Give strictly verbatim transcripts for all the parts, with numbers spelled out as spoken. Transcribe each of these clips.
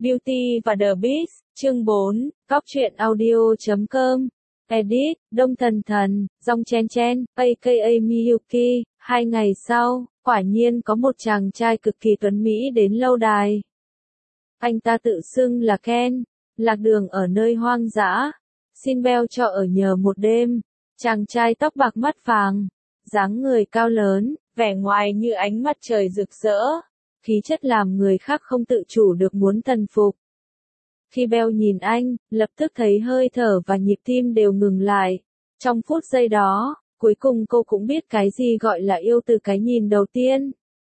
Beauty và The Beast, chương bốn, Cóc truyện audio chấm com, edit, Đông Thần Thần, Dòng Chen Chen, a ca a Miyuki. Hai ngày sau, quả nhiên có một chàng trai cực kỳ tuấn mỹ đến lâu đài. Anh ta tự xưng là Ken, lạc đường ở nơi hoang dã, xin Belle cho ở nhờ một đêm. Chàng trai tóc bạc mắt vàng, dáng người cao lớn, vẻ ngoài như ánh mặt trời rực rỡ, khí chất làm người khác không tự chủ được muốn thần phục. Khi Belle nhìn anh, lập tức thấy hơi thở và nhịp tim đều ngừng lại. Trong phút giây đó, cuối cùng cô cũng biết cái gì gọi là yêu từ cái nhìn đầu tiên.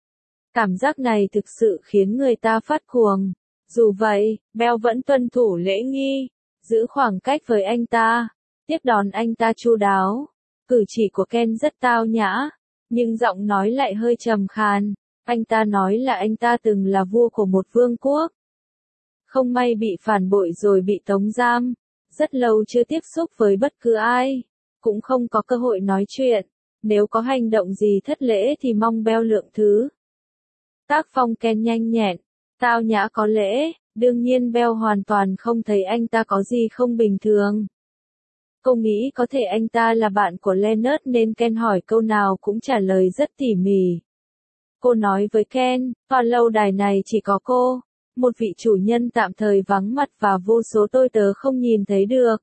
Cảm giác này thực sự khiến người ta phát cuồng. Dù vậy, Belle vẫn tuân thủ lễ nghi, giữ khoảng cách với anh ta, tiếp đón anh ta chu đáo. Cử chỉ của Ken rất tao nhã, nhưng giọng nói lại hơi trầm khàn. Anh ta nói là anh ta từng là vua của một vương quốc. Không may bị phản bội rồi bị tống giam, rất lâu chưa tiếp xúc với bất cứ ai, cũng không có cơ hội nói chuyện. Nếu có hành động gì thất lễ thì mong Belle lượng thứ. Tác phong Ken nhanh nhẹn, tao nhã có lễ, đương nhiên Belle hoàn toàn không thấy anh ta có gì không bình thường. Cô nghĩ có thể anh ta là bạn của Leonard nên Ken hỏi câu nào cũng trả lời rất tỉ mỉ. Cô nói với Ken, tòa lâu đài này chỉ có cô, một vị chủ nhân tạm thời vắng mặt và vô số tôi tớ không nhìn thấy được.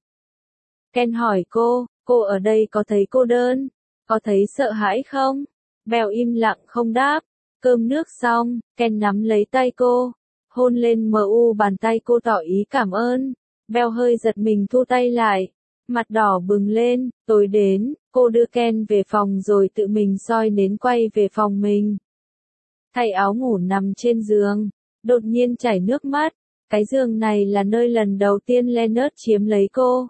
Ken hỏi cô, cô ở đây có thấy cô đơn, có thấy sợ hãi không? Belle im lặng không đáp. Cơm nước xong, Ken nắm lấy tay cô, hôn lên mờ u bàn tay cô tỏ ý cảm ơn. Belle hơi giật mình thu tay lại, mặt đỏ bừng lên. Tối đến, cô đưa Ken về phòng rồi tự mình soi nến quay về phòng mình. Thay áo ngủ nằm trên giường, đột nhiên chảy nước mắt. Cái giường này là nơi lần đầu tiên Leonard chiếm lấy cô.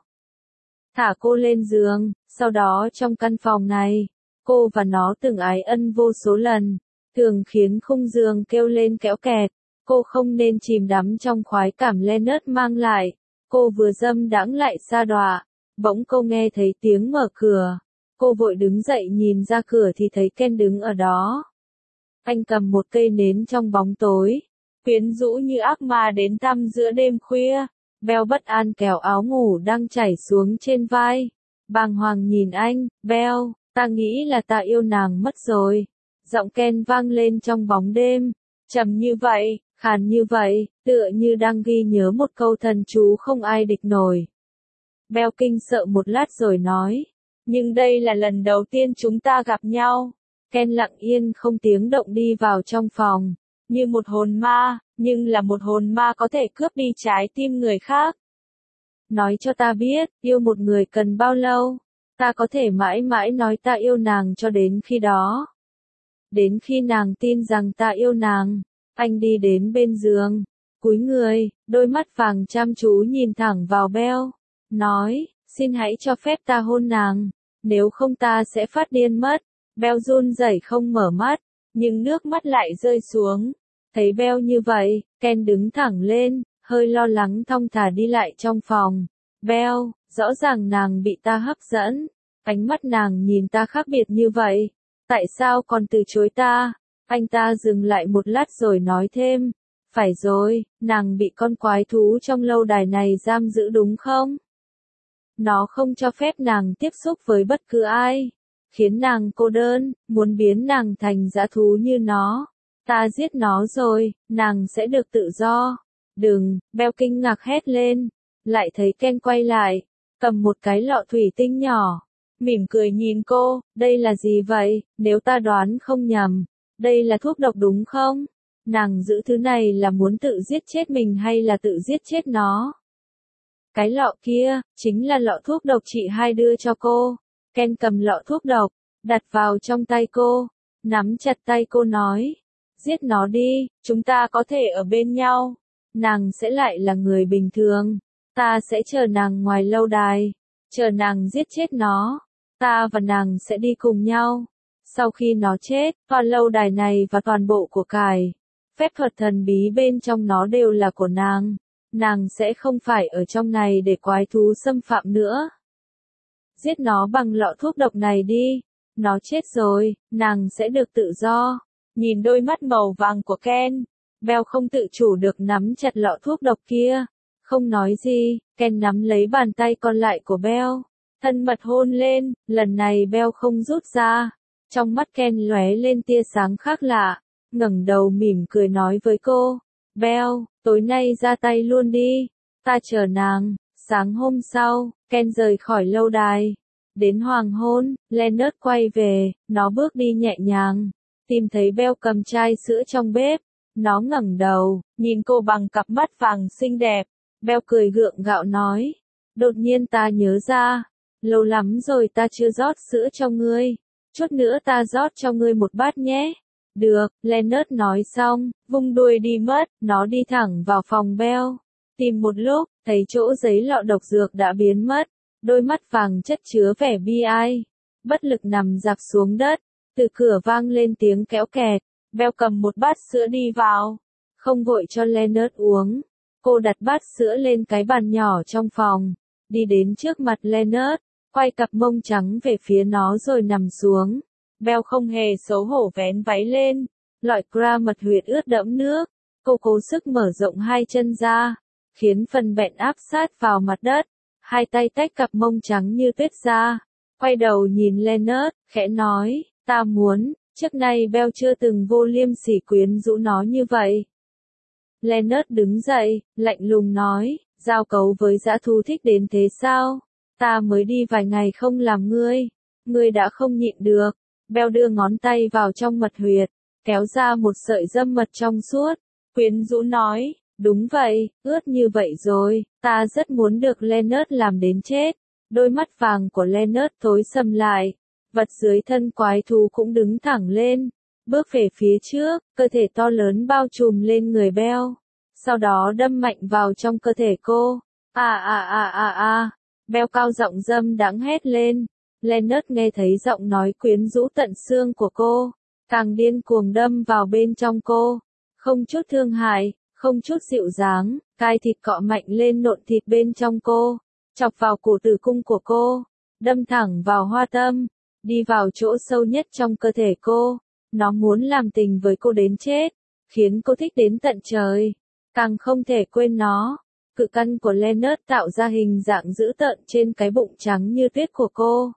Thả cô lên giường, sau đó trong căn phòng này, cô và nó từng ái ân vô số lần, thường khiến khung giường kêu lên kéo kẹt. Cô không nên chìm đắm trong khoái cảm Leonard mang lại. Cô vừa dâm đãng lại sa đọa, bỗng cô nghe thấy tiếng mở cửa. Cô vội đứng dậy nhìn ra cửa thì thấy Ken đứng ở đó. Anh cầm một cây nến trong bóng tối, quyến rũ như ác ma đến tăm giữa đêm khuya. Belle bất an kéo áo ngủ đang chảy xuống trên vai, bàng hoàng nhìn anh. Belle, ta nghĩ là ta yêu nàng mất rồi. Giọng Ken vang lên trong bóng đêm, trầm như vậy, khàn như vậy, tựa như đang ghi nhớ một câu thần chú không ai địch nổi. Belle kinh sợ một lát rồi nói, nhưng đây là lần đầu tiên chúng ta gặp nhau. Ken lặng yên không tiếng động đi vào trong phòng, như một hồn ma, nhưng là một hồn ma có thể cướp đi trái tim người khác. Nói cho ta biết, yêu một người cần bao lâu? Ta có thể mãi mãi nói ta yêu nàng cho đến khi đó. Đến khi nàng tin rằng ta yêu nàng. Anh đi đến bên giường, cúi người, đôi mắt vàng chăm chú nhìn thẳng vào Belle, nói, xin hãy cho phép ta hôn nàng, nếu không ta sẽ phát điên mất. Belle run rẩy không mở mắt, nhưng nước mắt lại rơi xuống. Thấy Belle như vậy, Ken đứng thẳng lên, hơi lo lắng thong thả đi lại trong phòng. Belle, rõ ràng nàng bị ta hấp dẫn, ánh mắt nàng nhìn ta khác biệt như vậy, tại sao còn từ chối ta? Anh ta dừng lại một lát rồi nói thêm, phải rồi, nàng bị con quái thú trong lâu đài này giam giữ đúng không? Nó không cho phép nàng tiếp xúc với bất cứ ai, khiến nàng cô đơn, muốn biến nàng thành dã thú như nó. Ta giết nó rồi, nàng sẽ được tự do. Đừng, Belle kinh ngạc hét lên, lại thấy Ken quay lại, cầm một cái lọ thủy tinh nhỏ, mỉm cười nhìn cô, đây là gì vậy? Nếu ta đoán không nhầm, đây là thuốc độc đúng không? Nàng giữ thứ này là muốn tự giết chết mình hay là tự giết chết nó? Cái lọ kia, chính là lọ thuốc độc chị hai đưa cho cô. Ken cầm lọ thuốc độc, đặt vào trong tay cô, nắm chặt tay cô nói, giết nó đi, chúng ta có thể ở bên nhau. Nàng sẽ lại là người bình thường. Ta sẽ chờ nàng ngoài lâu đài, chờ nàng giết chết nó. Ta và nàng sẽ đi cùng nhau. Sau khi nó chết, tòa lâu đài này và toàn bộ của cải, phép thuật thần bí bên trong nó đều là của nàng. Nàng sẽ không phải ở trong này để quái thú xâm phạm nữa. Giết nó bằng lọ thuốc độc này đi. Nó chết rồi, nàng sẽ được tự do. Nhìn đôi mắt màu vàng của Ken, Bell không tự chủ được nắm chặt lọ thuốc độc kia. Không nói gì, Ken nắm lấy bàn tay còn lại của Bell. Thân mật hôn lên, lần này Bell không rút ra. Trong mắt Ken lóe lên tia sáng khác lạ. Ngẩng đầu mỉm cười nói với cô. Bell, tối nay ra tay luôn đi. Ta chờ nàng. Sáng hôm sau, Ken rời khỏi lâu đài. Đến hoàng hôn, Leonard quay về, nó bước đi nhẹ nhàng. Tìm thấy Bell cầm chai sữa trong bếp. Nó ngẩng đầu, nhìn cô bằng cặp mắt vàng xinh đẹp. Bell cười gượng gạo nói. Đột nhiên ta nhớ ra. Lâu lắm rồi ta chưa rót sữa cho ngươi. Chút nữa ta rót cho ngươi một bát nhé. Được, Leonard nói xong, vung đuôi đi mất. Nó đi thẳng vào phòng Bell. Tìm một lúc, thấy chỗ giấy lọ độc dược đã biến mất. Đôi mắt vàng chất chứa vẻ bi ai. Bất lực nằm rạp xuống đất. Từ cửa vang lên tiếng kéo kẹt. Bell cầm một bát sữa đi vào. Không vội cho Leonard uống. Cô đặt bát sữa lên cái bàn nhỏ trong phòng. Đi đến trước mặt Leonard. Quay cặp mông trắng về phía nó rồi nằm xuống. Bell không hề xấu hổ vén váy lên. Loại cra mật huyệt ướt đẫm nước. Cô cố sức mở rộng hai chân ra. Khiến phần bẹn áp sát vào mặt đất. Hai tay tách cặp mông trắng như tuyết ra. Quay đầu nhìn Leonard, khẽ nói, ta muốn. Trước nay Bell chưa từng vô liêm sỉ quyến rũ nó như vậy. Leonard đứng dậy, lạnh lùng nói, giao cấu với dã thú thích đến thế sao? Ta mới đi vài ngày không làm ngươi. Ngươi đã không nhịn được. Bell đưa ngón tay vào trong mật huyệt, kéo ra một sợi dâm mật trong suốt. Quyến rũ nói, đúng vậy, ướt như vậy rồi, ta rất muốn được Leonard làm đến chết. Đôi mắt vàng của Leonard tối sầm lại. Vật dưới thân quái thú cũng đứng thẳng lên, bước về phía trước, cơ thể to lớn bao trùm lên người Bell. Sau đó đâm mạnh vào trong cơ thể cô. À à à à à, Bell cao giọng dâm đãng hét lên. Leonard nghe thấy giọng nói quyến rũ tận xương của cô, càng điên cuồng đâm vào bên trong cô. Không chút thương hại, không chút dịu dáng, cai thịt cọ mạnh lên nộn thịt bên trong cô, chọc vào cổ tử cung của cô, đâm thẳng vào hoa tâm. Đi vào chỗ sâu nhất trong cơ thể cô. Nó muốn làm tình với cô đến chết. Khiến cô thích đến tận trời. Càng không thể quên nó. Cự căn của Leonard tạo ra hình dạng dữ tợn trên cái bụng trắng như tuyết của cô.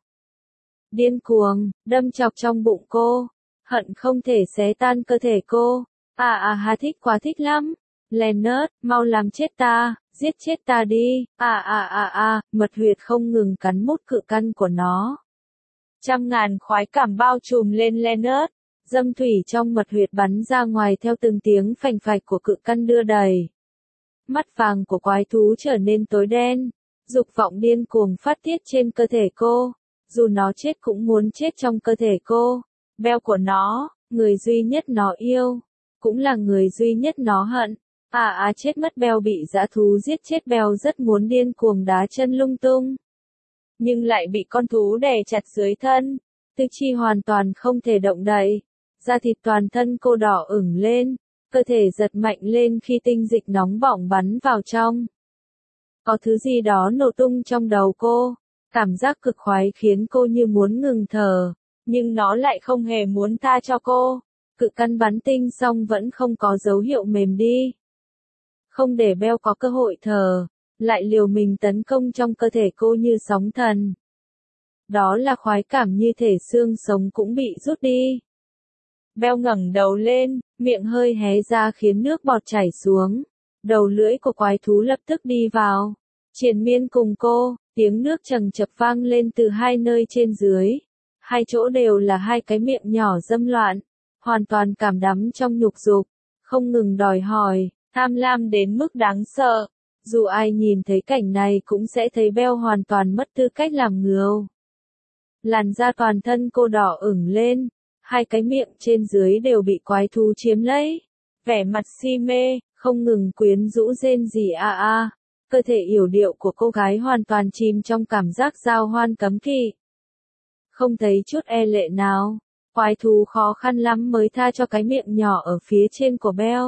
Điên cuồng, đâm chọc trong bụng cô. Hận không thể xé tan cơ thể cô. À à hà thích quá thích lắm. Leonard, mau làm chết ta, giết chết ta đi. À à à à, mật huyệt không ngừng cắn mút cự căn của nó. Trăm ngàn khoái cảm bao trùm lên Leonard. Dâm thủy trong mật huyệt bắn ra ngoài theo từng tiếng phành phạch của cự căn đưa đẩy. Mắt vàng của quái thú trở nên tối đen. Dục vọng điên cuồng phát tiết trên cơ thể cô. Dù nó chết cũng muốn chết trong cơ thể cô. Bell của nó, người duy nhất nó yêu. Cũng là người duy nhất nó hận. À à chết mất. Bell bị dã thú giết chết. Bell rất muốn điên cuồng đá chân lung tung. Nhưng lại bị con thú đè chặt dưới thân. Tư chi hoàn toàn không thể động đậy. Da thịt toàn thân cô đỏ ửng lên. Cơ thể giật mạnh lên khi tinh dịch nóng bỏng bắn vào trong. Có thứ gì đó nổ tung trong đầu cô. Cảm giác cực khoái khiến cô như muốn ngừng thở. Nhưng nó lại không hề muốn tha cho cô. Cự căn bắn tinh xong vẫn không có dấu hiệu mềm đi. Không để Bell có cơ hội thở. Lại liều mình tấn công trong cơ thể cô như sóng thần. Đó là khoái cảm như thể xương sống cũng bị rút đi. Bell ngẩng đầu lên, miệng hơi hé ra khiến nước bọt chảy xuống. Đầu lưỡi của quái thú lập tức đi vào. Triền miên cùng cô, tiếng nước chằng chập vang lên từ hai nơi trên dưới. Hai chỗ đều là hai cái miệng nhỏ dâm loạn. Hoàn toàn cảm đắm trong nhục dục. Không ngừng đòi hỏi, tham lam đến mức đáng sợ. Dù ai nhìn thấy cảnh này cũng sẽ thấy Bell hoàn toàn mất tư cách làm ngưu. Làn da toàn thân cô đỏ ửng lên. Hai cái miệng trên dưới đều bị quái thú chiếm lấy. Vẻ mặt si mê, không ngừng quyến rũ rên rỉ a a. Cơ thể yểu điệu của cô gái hoàn toàn chìm trong cảm giác giao hoan cấm kỵ. Không thấy chút e lệ nào. Quái thú khó khăn lắm mới tha cho cái miệng nhỏ ở phía trên của Bell.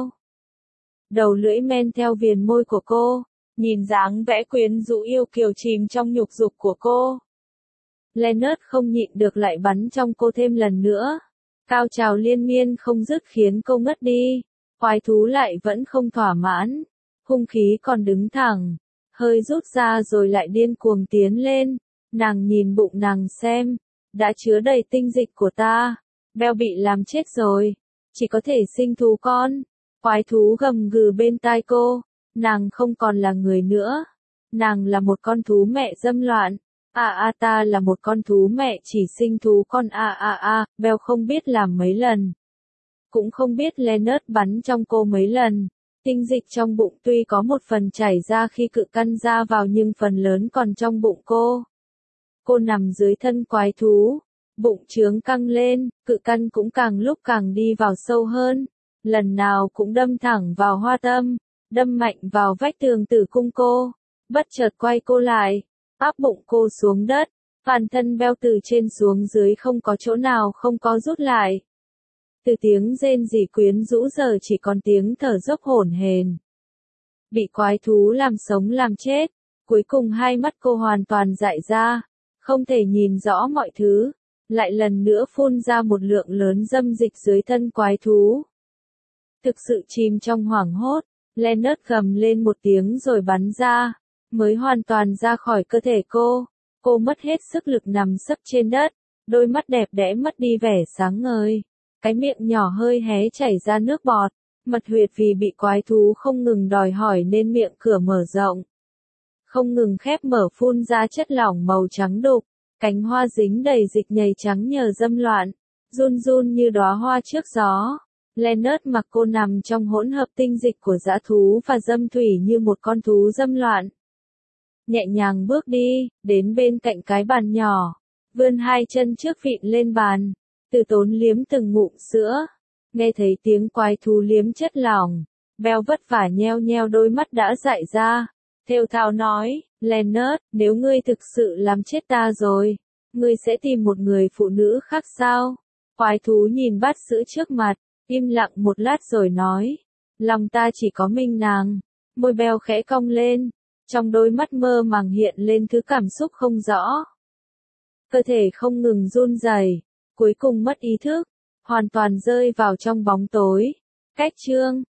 Đầu lưỡi men theo viền môi của cô. Nhìn dáng vẽ quyến rũ yêu kiều chìm trong nhục dục của cô. Leonard không nhịn được lại bắn trong cô thêm lần nữa. Cao trào liên miên không dứt khiến cô ngất đi. Quái thú lại vẫn không thỏa mãn, hung khí còn đứng thẳng, hơi rút ra rồi lại điên cuồng tiến lên. Nàng nhìn bụng nàng xem, đã chứa đầy tinh dịch của ta, Beo bị làm chết rồi, chỉ có thể sinh thú con. Quái thú gầm gừ bên tai cô, nàng không còn là người nữa, nàng là một con thú mẹ dâm loạn. À à ta là một con thú mẹ chỉ sinh thú con à à à, Beo không biết làm mấy lần. Cũng không biết Leonard bắn trong cô mấy lần. Tinh dịch trong bụng tuy có một phần chảy ra khi cự căn ra vào nhưng phần lớn còn trong bụng cô. Cô nằm dưới thân quái thú, bụng trướng căng lên, cự căn cũng càng lúc càng đi vào sâu hơn, lần nào cũng đâm thẳng vào hoa tâm, đâm mạnh vào vách tường tử cung cô, bất chợt quay cô lại, áp bụng cô xuống đất, toàn thân Beo từ trên xuống dưới không có chỗ nào không có rút lại. Từ tiếng rên rỉ quyến rũ giờ chỉ còn tiếng thở dốc hổn hển. Bị quái thú làm sống làm chết, cuối cùng hai mắt cô hoàn toàn dại ra, không thể nhìn rõ mọi thứ, lại lần nữa phun ra một lượng lớn dâm dịch dưới thân quái thú. Thực sự chìm trong hoảng hốt, Leonard gầm lên một tiếng rồi bắn ra, mới hoàn toàn ra khỏi cơ thể cô. Cô mất hết sức lực nằm sấp trên đất, đôi mắt đẹp đẽ mất đi vẻ sáng ngời. Cái miệng nhỏ hơi hé chảy ra nước bọt, mật huyệt vì bị quái thú không ngừng đòi hỏi nên miệng cửa mở rộng. Không ngừng khép mở phun ra chất lỏng màu trắng đục, cánh hoa dính đầy dịch nhầy trắng nhờ dâm loạn, run run như đóa hoa trước gió. Leonard mặc cô nằm trong hỗn hợp tinh dịch của dã thú và dâm thủy như một con thú dâm loạn. Nhẹ nhàng bước đi, đến bên cạnh cái bàn nhỏ, vươn hai chân trước vịn lên bàn. Từ tốn liếm từng ngụm sữa, nghe thấy tiếng quái thú liếm chất lỏng, Beo vất vả nheo nheo đôi mắt đã dại ra, thều thào nói, Leonard, nếu ngươi thực sự làm chết ta rồi, ngươi sẽ tìm một người phụ nữ khác sao? Quái thú nhìn bát sữa trước mặt, im lặng một lát rồi nói, lòng ta chỉ có mình nàng. Môi Beo khẽ cong lên, trong đôi mắt mơ màng hiện lên thứ cảm xúc không rõ. Cơ thể không ngừng run rẩy. Cuối cùng mất ý thức, hoàn toàn rơi vào trong bóng tối. Cách chương